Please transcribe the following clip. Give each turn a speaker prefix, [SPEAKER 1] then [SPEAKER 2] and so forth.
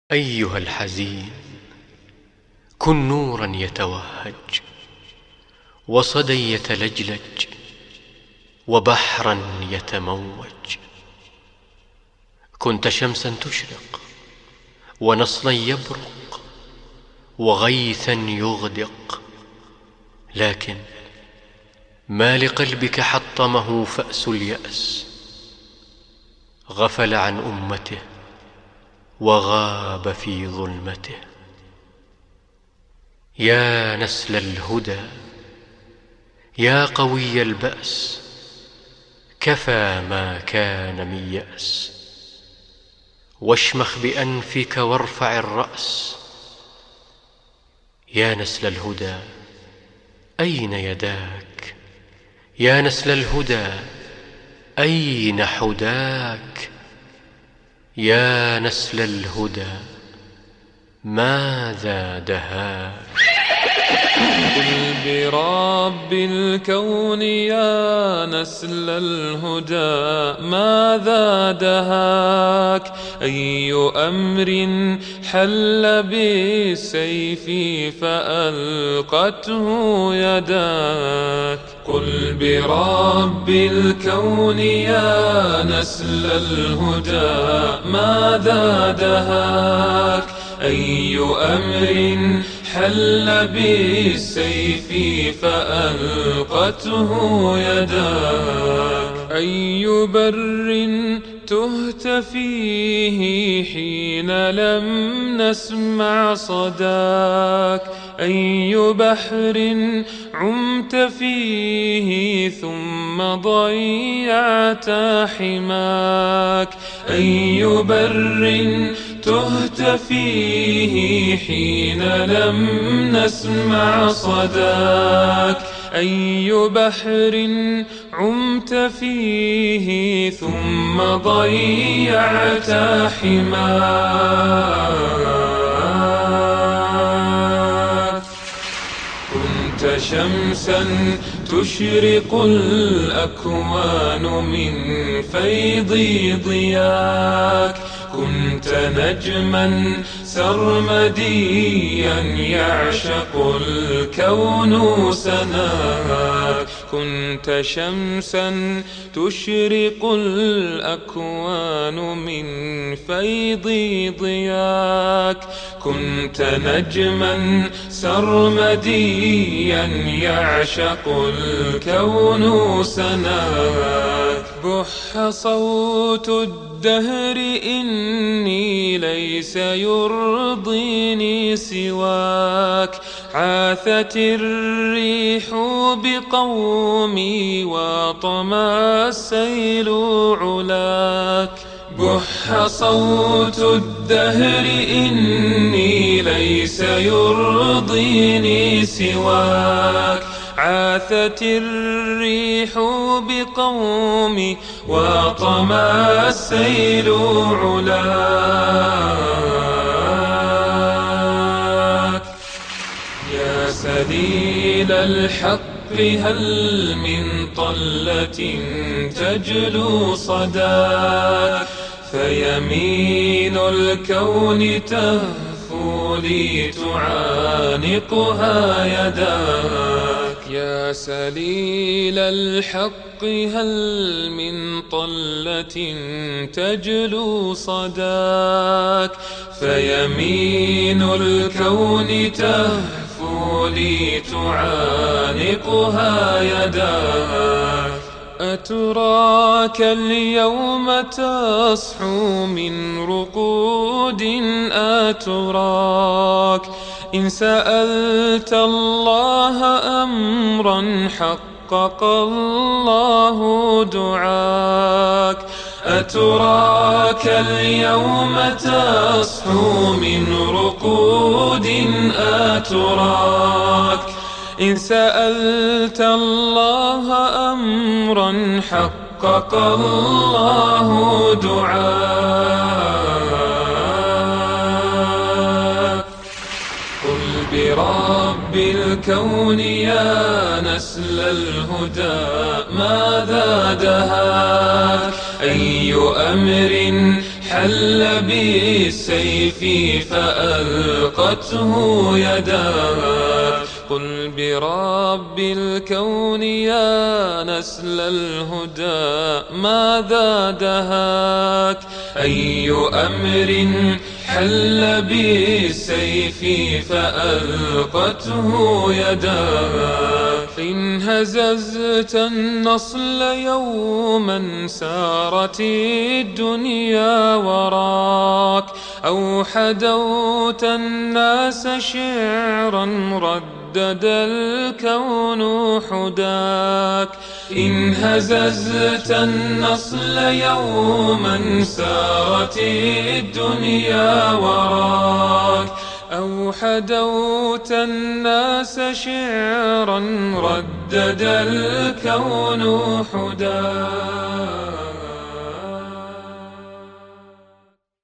[SPEAKER 1] أيها الحزين، كن نورا يتوهج، وصدى يتلجلج، وبحرا يتموج. كنت شمسا تشرق، ونصلا يبرق، وغيثا يغدق، لكن ما لقلبك حطمه فأس اليأس. غفل عن أمته وغاب في ظلمته. يا نسل الهدى، يا قوي البأس، كفى ما كان من يأس. واشمخ بأنفك وارفع الرأس. يا نسل الهدى، أين يداك؟ يا نسل الهدى، أين حداك؟ يا نسل الهدى، ماذا دهاك؟
[SPEAKER 2] قل برب الكون يا نسل الهدى، ماذا دهاك؟ أي أمر حل بالسيف فألقته يداك؟ قل برب الكون يا نسل الهدى، ماذا دهاك؟ أي أمر حل بالسيف فألقته يداك؟ أي بر تهت فيه حين لم نسمع صداك؟ أي بحر عمت فيه ثم ضيعت حماك؟ أي بر تهت فيه حين لم نسمع صداك؟ أي بحر عمت فيه ثم ضيعت حماك؟ كنت شمسا تشرق الأكوان من فيض ضياك. كنت نجما سرمديا يعشق الكون سناك. كنت شمسا تشرق الأكوان من فيض ضياك. كنت نجما سرمديا يعشق الكون سناك. بح صوت الدهر إني ليس يرضيني سواك. عاثت الريح بقومي وطمى السيل علاك. بح صوت الدهر إني ليس يرضيني سواك. عاثت الريح بقومي وطمى السيل علاك. يا سليل الحق، هل من طلة تجلو صداك؟ فيمين الكون تهفو لي تعانقها يداك. يا سليل الحق، هل من طلة تجلو صداك؟ فيمين الكون تهفو لي تعانقها يداك. أتراك اليوم تصحو من رقود؟ أتراك إن سألت الله أمرا حقق الله دعاك. أتراك اليوم تصحو من رقود؟ أتراك إن سألت الله أمرا حقق الله دعاك. قل برب الكون يا نسل الهدى، ماذا دهاك؟ أي أمر حل بالسيف فألقته يداك. قل برب الكون يا نسل الهدى ماذا دهاك؟ أي أمر حل بالسيف فألقته يداك. إن هززت النصل يوما سارت الدنيا وراك، أو حدوت الناس شعرا ردد الكون حداك. إن هززت النصل يوما سارت الدنيا وراك، أو حدوت الناس شعرا ردد الكون حداك.